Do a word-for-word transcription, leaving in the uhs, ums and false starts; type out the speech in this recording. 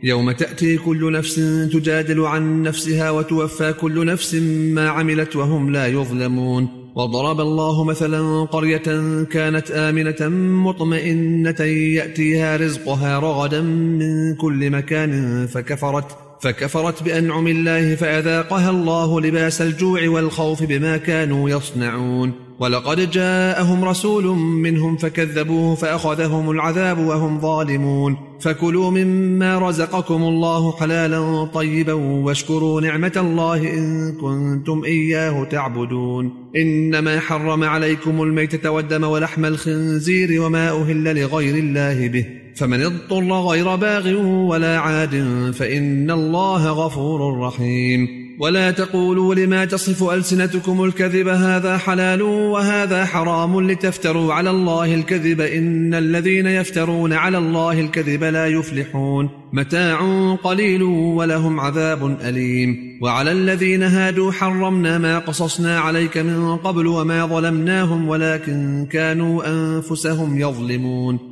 يوم تأتي كل نفس تجادل عن نفسها وتوفى كل نفس ما عملت وهم لا يظلمون. وضرب الله مثلا قرية كانت آمنة مطمئنة يأتيها رزقها رغدا من كل مكان فكفرت فكفرت بأنعم الله فأذاقها الله لباس الجوع والخوف بما كانوا يصنعون. ولقد جاءهم رسول منهم فكذبوه فأخذهم العذاب وهم ظالمون. فكلوا مما رزقكم الله حلالا طيبا واشكروا نعمة الله إن كنتم إياه تعبدون. إنما حرم عليكم الميتة والدم ولحم الخنزير وما أهل لغير الله به، فمن اضطر غير باغ ولا عاد فإن الله غفور رحيم. ولا تقولوا لما تصف ألسنتكم الكذب هذا حلال وهذا حرام لتفتروا على الله الكذب إن الذين يفترون على الله الكذب لا يفلحون. متاع قليل ولهم عذاب أليم. وعلى الذين هادوا حرمنا ما قصصنا عليك من قبل وما ظلمناهم ولكن كانوا أنفسهم يظلمون.